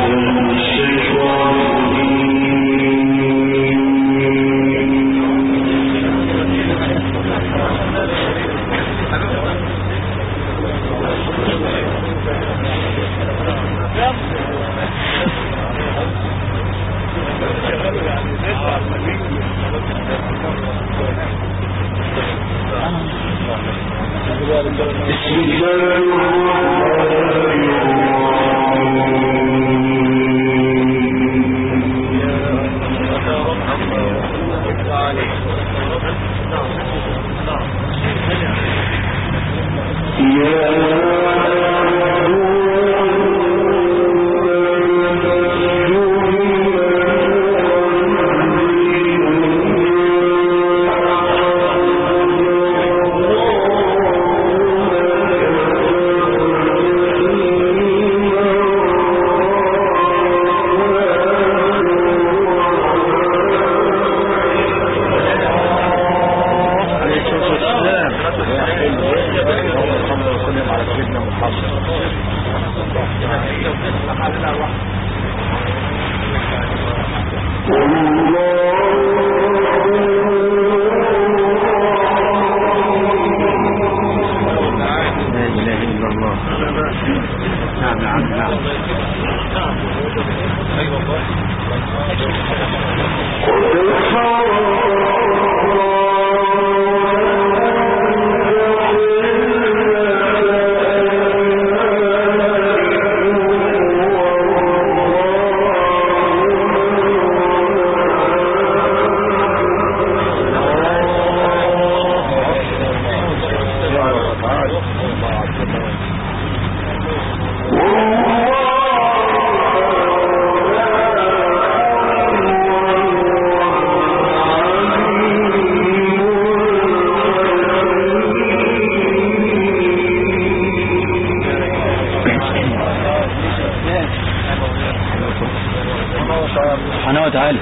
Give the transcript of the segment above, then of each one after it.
سبحانه وتعالى.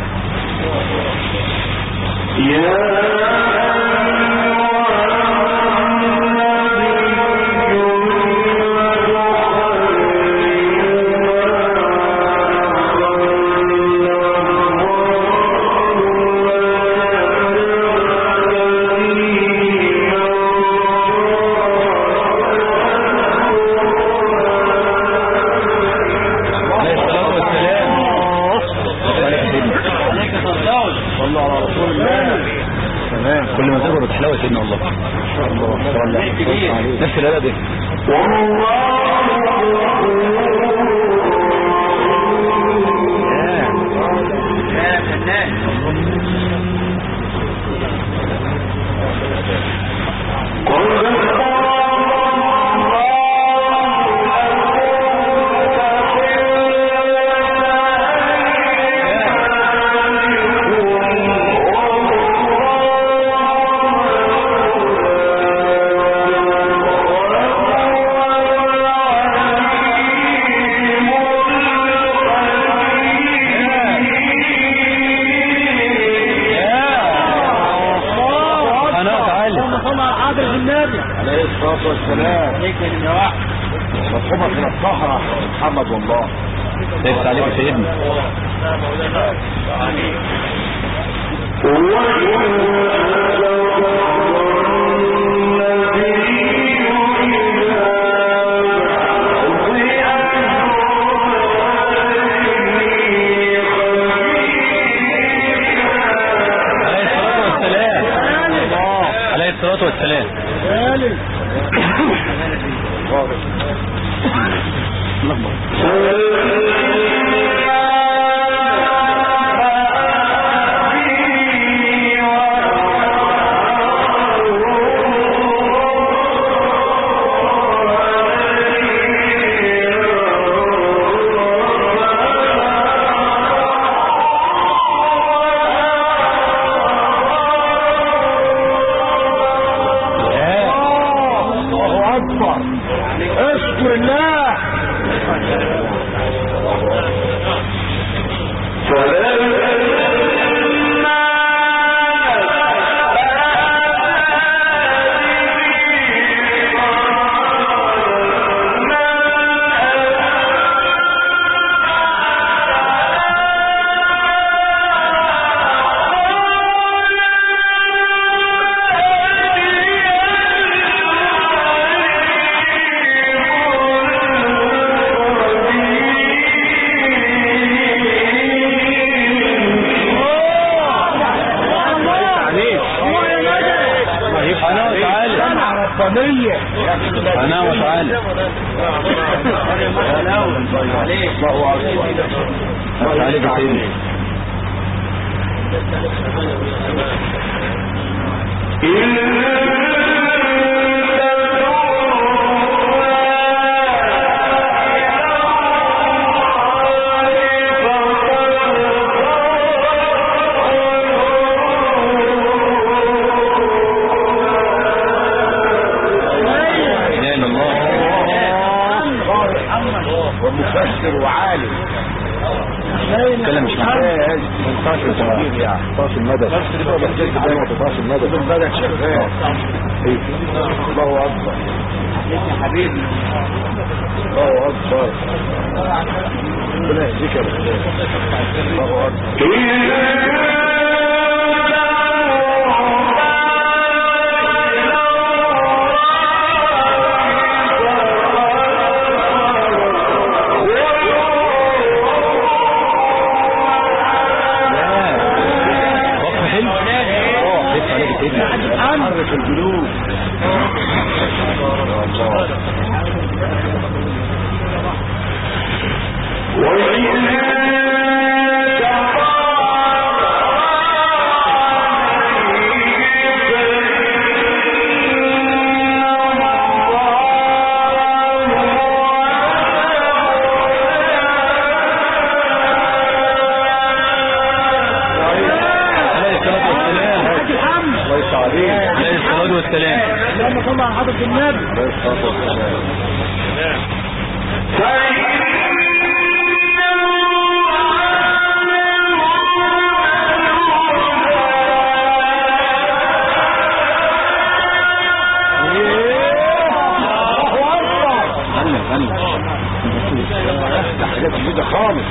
كل ما تكبر بتحلوة سيدنا الله نفس الآلة دي عليه الصلاة والسلام. عليك يا واحد مفهومة من الصحراء محمد والله ليس عليك سيدنا عليه الصلاة والسلام. اشكر الله. عليك يا سيدي. ومفسر وعالم كلام مش معايا. ما ينفعش تغيير يعني طاش المدد ما تطاش المدد المدد شغال. الله اكبر يا حبيبي الله اكبر ربنا يهديك يا بخير. الله اكبر حرك الجلوس. اللهم صل على حضرة النبي. حاجات جديدة خالص.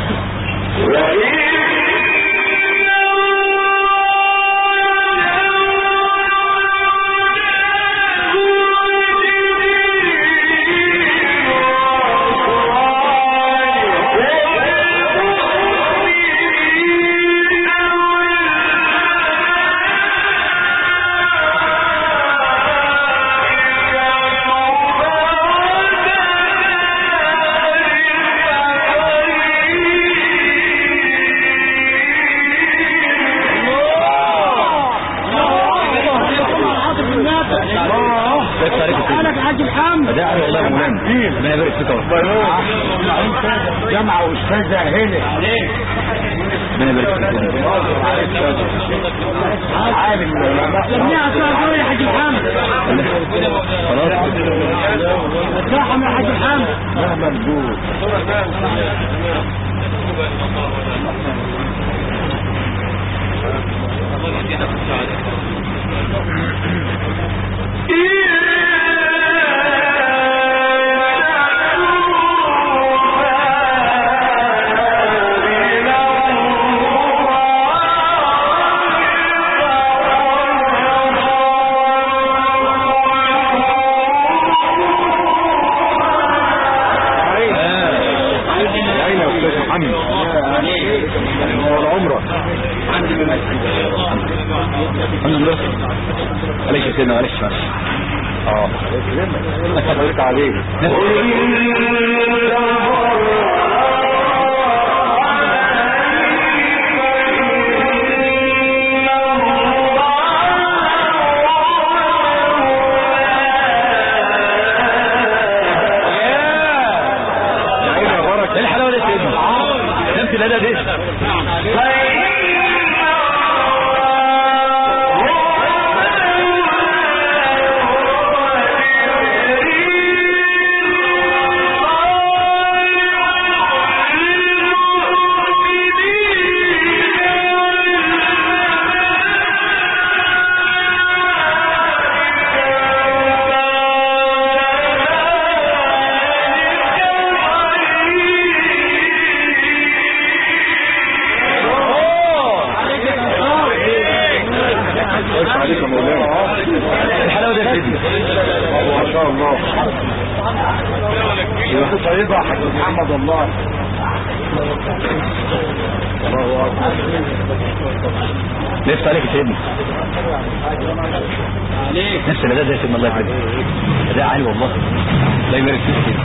جامعة أستاذة هنا عالم سميها أسرار يا حاج محمد. خلاص الزحمة يا حاج محمد مهما نقول. عليك يا سيدنا معلش عليك عليك. ايه الحلاوه دي يا سيدنا؟ نمت الاداء دي الحلاوه دي يا سيدنا ما شاء الله. طيبة حاج محمد والله. لفت عليك يا سيدنا نفس الاداء ده يا سيدنا الله يبارك اداء عالي والله الله يبارك فيك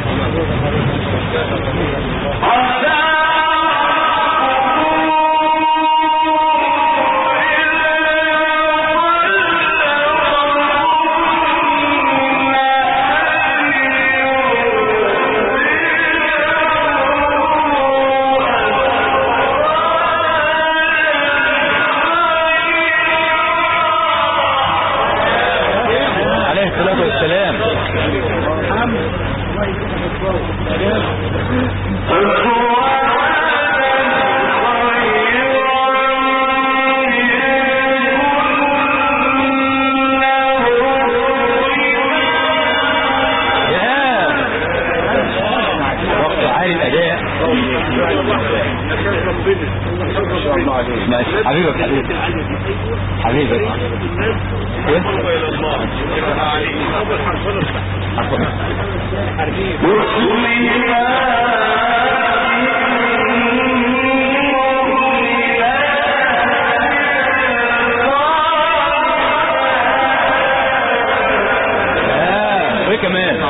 حبيبك حبيبك وايه كمان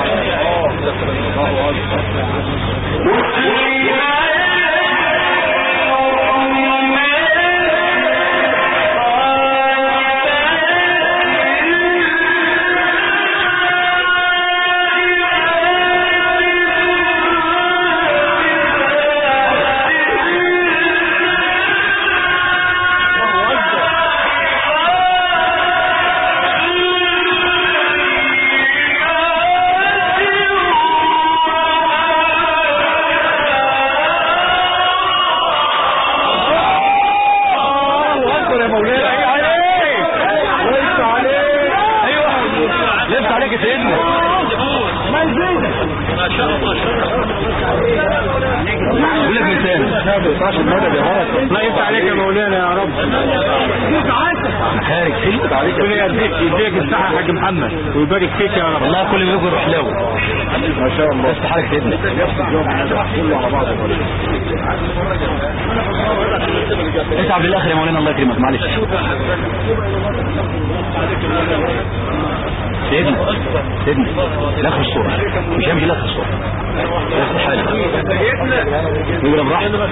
لا يفتح عليك يا مولانا يا رب خارج سلك عليك يديك الصحة يا حاج محمد ويبارك فيك يا رب والله كل ما يجي يروح له ما شاء الله بس حالك سيدنا كله على بعضه اتعب للاخر يا مولانا الله يكرمك معلش سيدنا لاخر الصورة مش همشي لاخر الصورة بس حالك يقول براحتك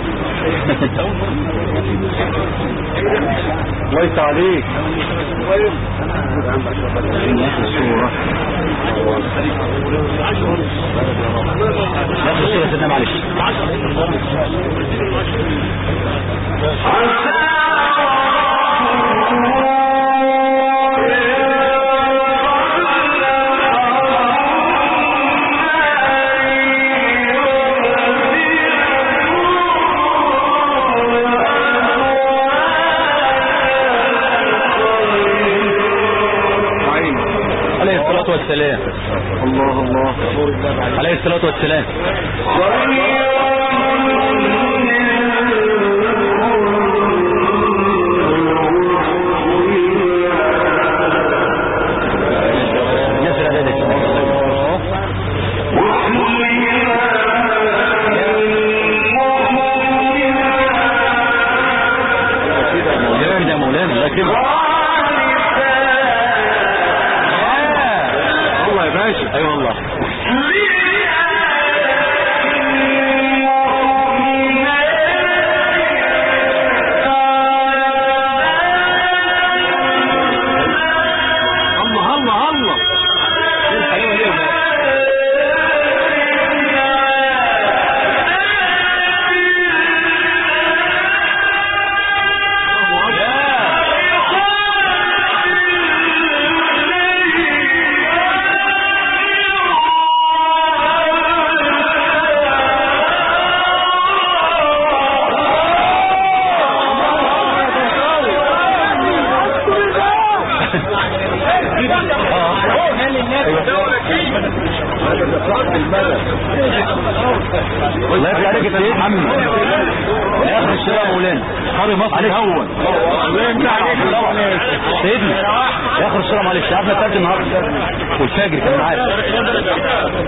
الله يفتح عليك لاخر الصورة لاخر الصورة سيدنا معلش والسلام الله الله عليه الصلاة والسلام يا مولانا الله يكرمك ايوه والله الله يفتح عليك يا سيد محمد يا اخي الشارع مولانا قاري مصر الاول الله يفتح عليك سيدنا يا اخي الشارع معلش عارفنا الثالث النهارده والفجر كان معاك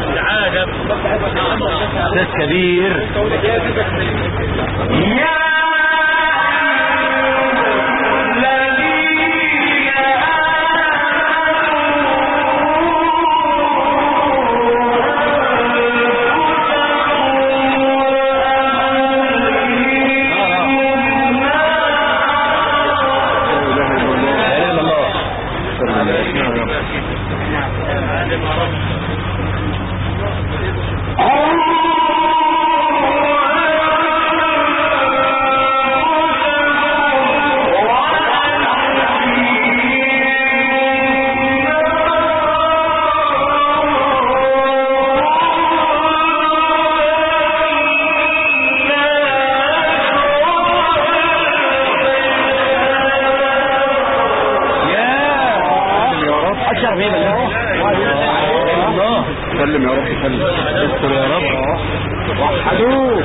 استاذ كبير استر يا رب. وحدوه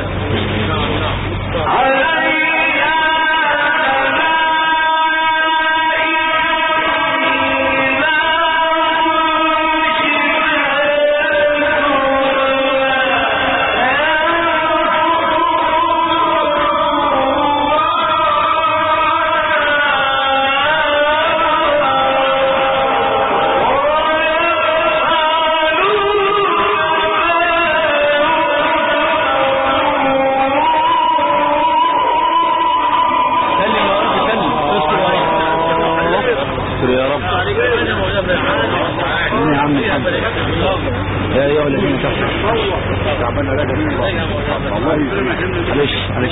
يا ايها الذين كفروا تعبان على والله معلش معلش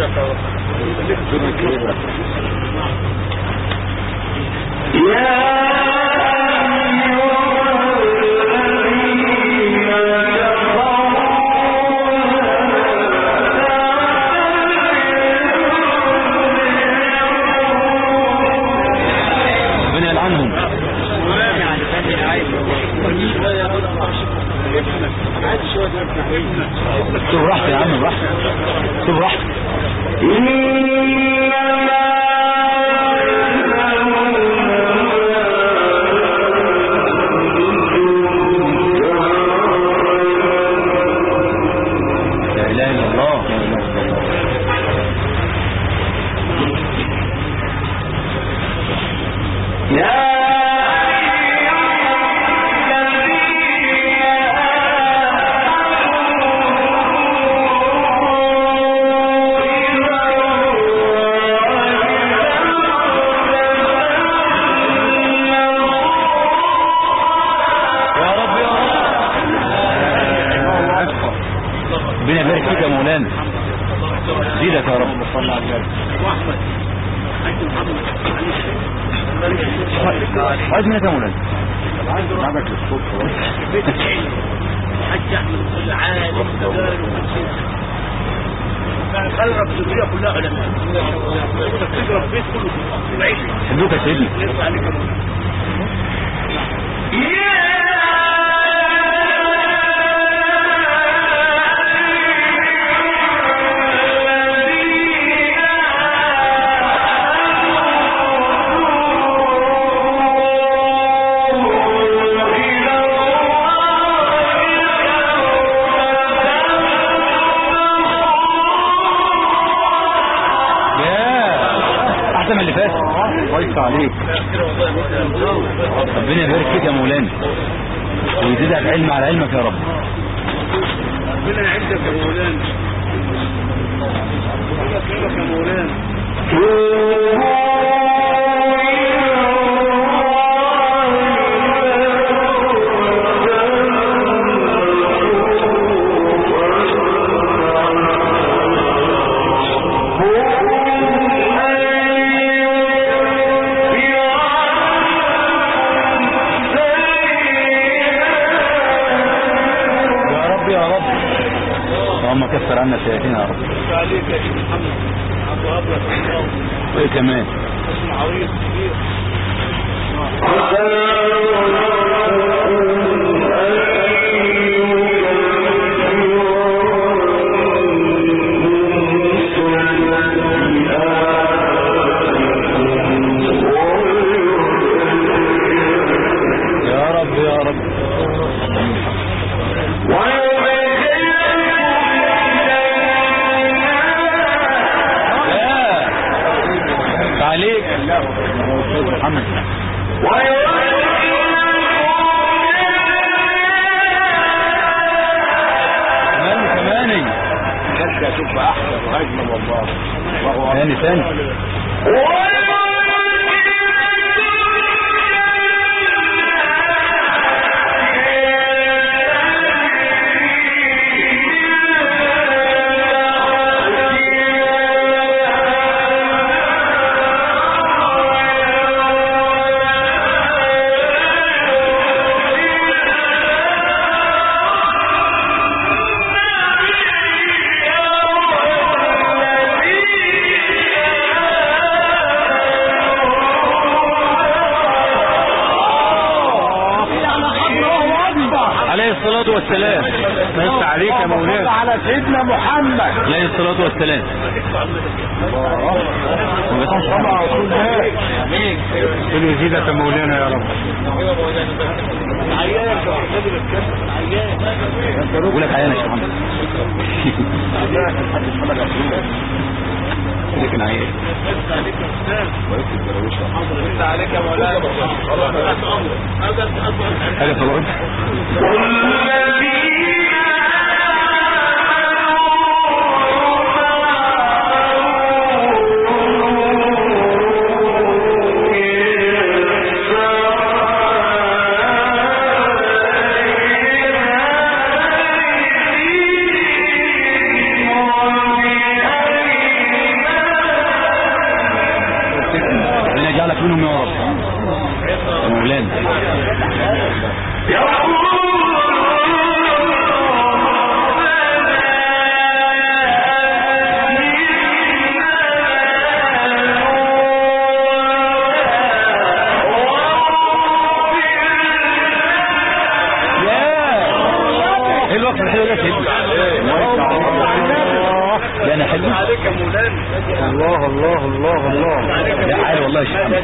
يا ربنا يلعنهم. سيب راحتك يا عم، براحتك، سيب راحتك. لا اله الا الله. ربنا يبارك فيك يا مولانا، زيدك يا رب. عايز منك يا مولانا بعدك للصبح حج احمد كل عالم خلق الدنيا كلها علماء تقرب بيت كله وعيش حبوك يا سيدي. احسن اللي فات. كويس عليك. ربنا يبارك فيك يا مولانا ويزيدك علم على علمك يا رب. ربنا يعزك يا مولانا. يا مولانا اللهم كفر عنا سيئاتنا يا رب. عليك يا شيخ محمد عبد الرب وايه كمان اسم عريض كبير. يا رب يا رب. عليك محمد كماني كنت هتبقى احسن واجمل والله. ثاني يا مولانا. على سيدنا محمد عليه الصلاة والسلام. كل يزيدك يا مولانا يا رب. بقول لك عيان يا شيخ محمد. لكن عيان عليك يا مولانا. حاجة طبعا. ربنا يجعلك منهم يا رب يا مولانا. ايه الوقت الحلو ده سيدي؟ ده انا حلو عليك يا مولانا. الله الله الله الله. لا عالي والله يا شيخ محمد.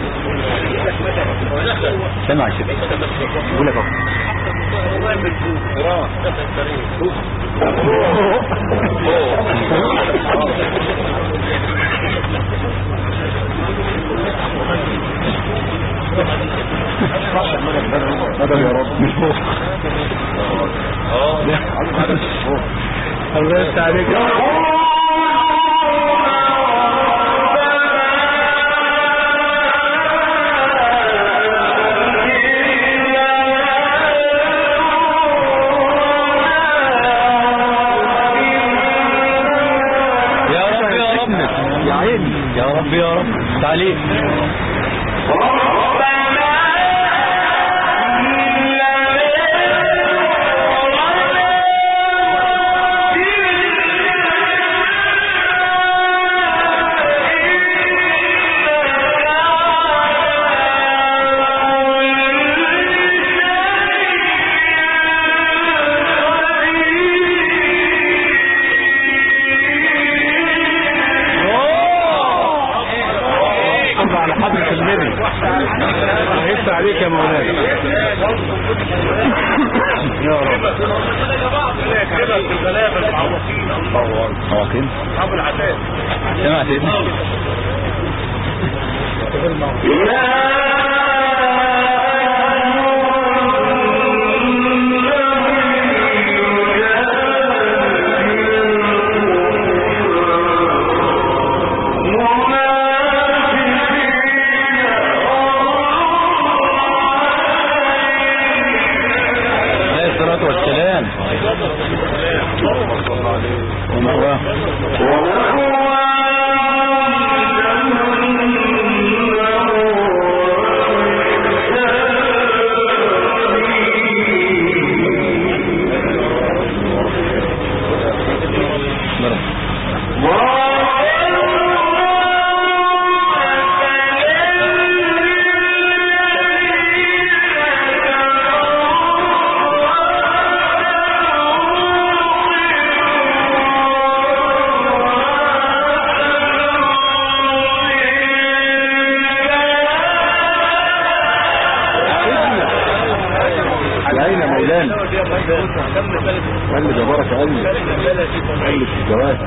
سمع يا شيخ بقول لك اهو. مدد يا رب. مش فوق. الله يفتح عليك. يا عيني يا رب يا رب تعليق. على حضرة النبي. الله يفتح عليك يا مولانا يا رب. عواقب سمعت ابني. والسلام ومأواه. يا مولانا قال لي جبارك قال لي في الجواز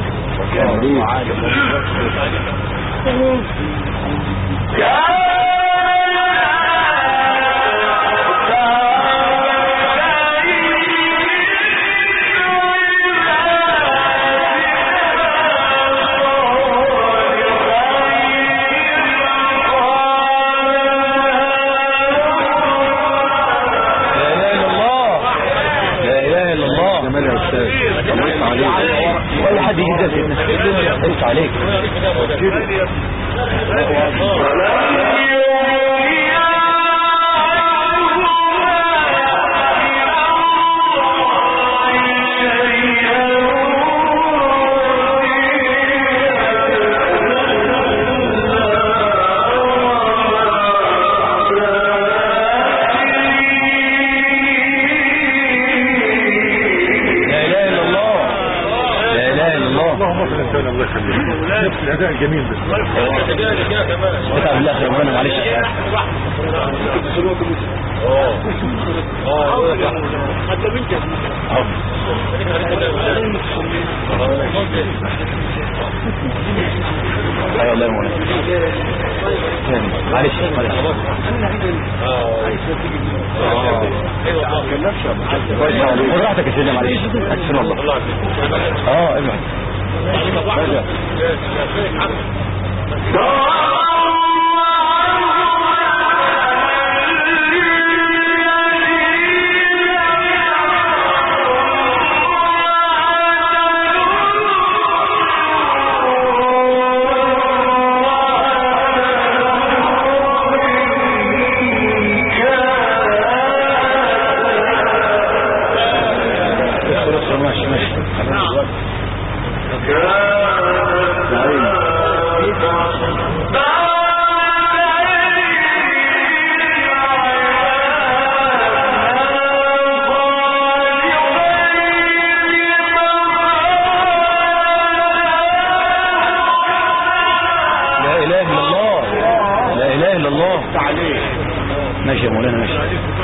ولا حد يجي يدرس عليك. لا اله الا اللهم صل على الله يخليك. نفس الاداء الجميل ده. اتعب بالله يا ربنا معلش. حتى بنت ايوه الله يمونك. معلش خد راحتك يا سيدي معلش. احسن والله. ابعد. ماشي يا مولانا ماشي.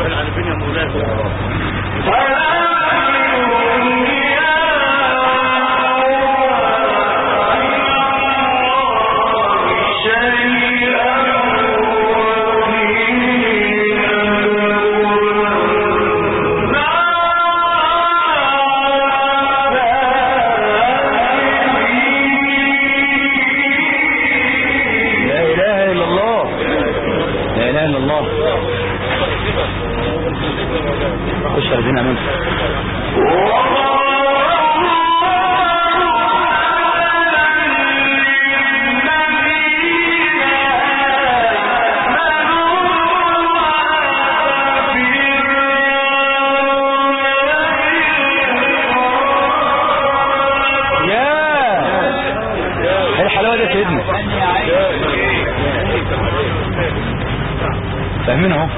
خش على دينا منك. ايه الحلاوه دي يا سيدنا؟ فاهمين اهو.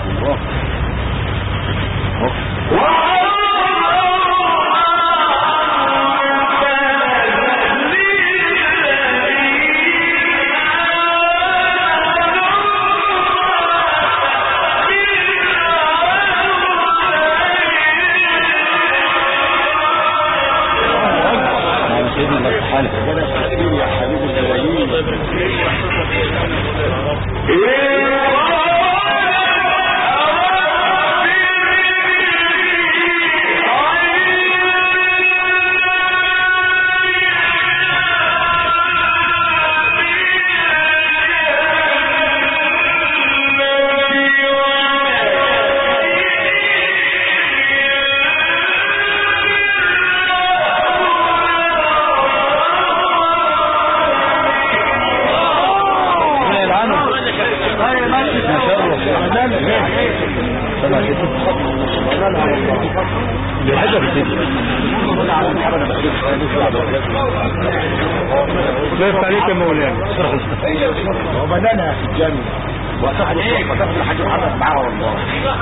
كيف عليك يا مولانا؟ وبدأنا في الجامع وأخذ الحاج محمد معاه والله.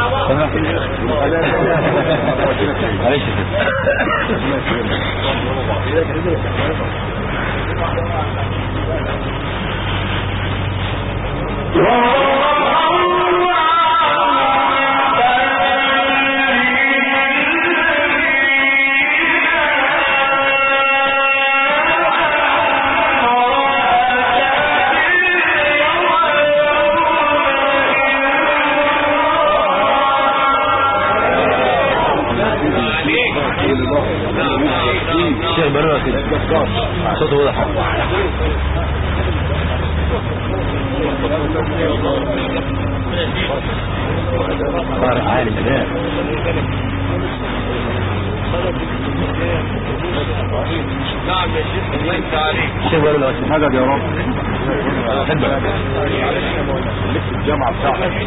معلش الشيخ بلوى كده صوته واضح. طارق عالي كده. نعم يا شيخ الله يفتح عليك. الشيخ بلوى مدد يا رب. احبك. لسه الجامعة بتاعتك.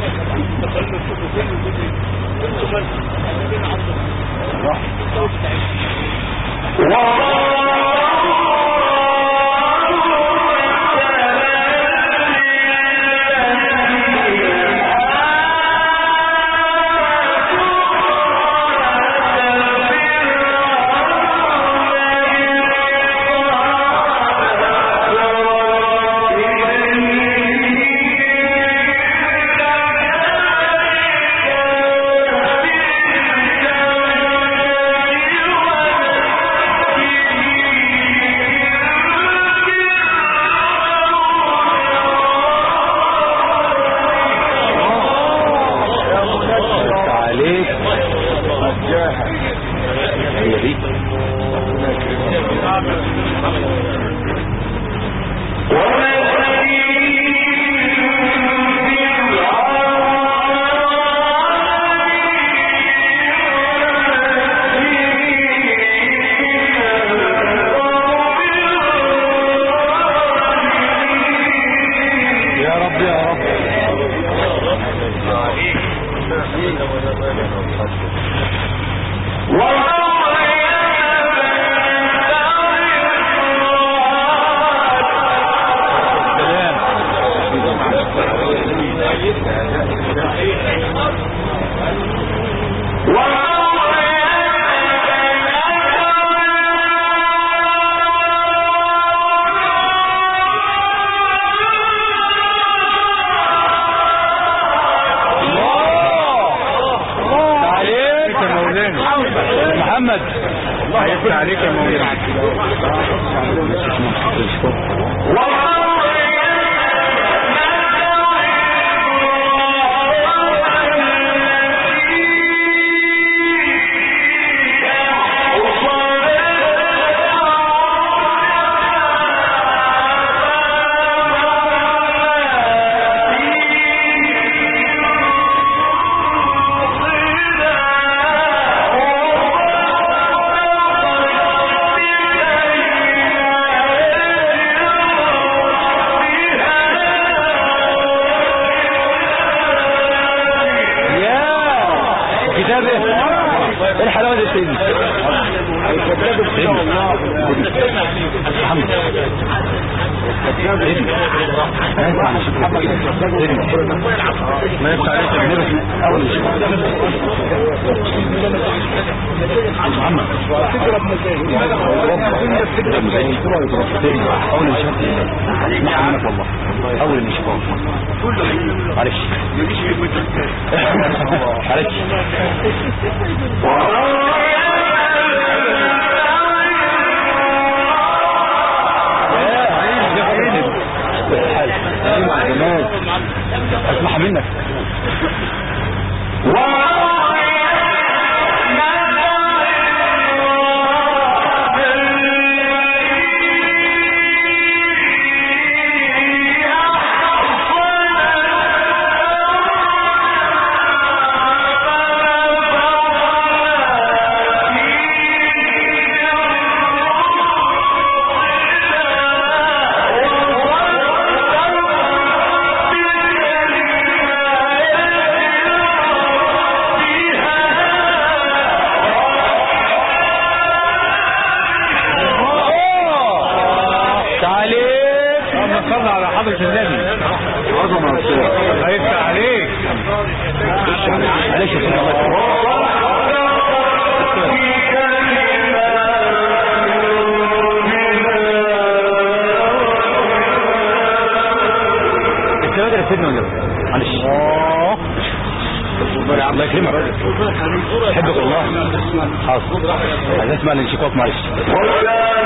ايه الحلاوه دي سيدي محمد ما يفتح عليك اول محمد اول نشوف معلش معلش اسمح منك هيفتح عليك معلش السلام عليكم سيدنا ولا معلش الله يكرمك احبك والله حاضر عايز اسمع الانشقاق معلش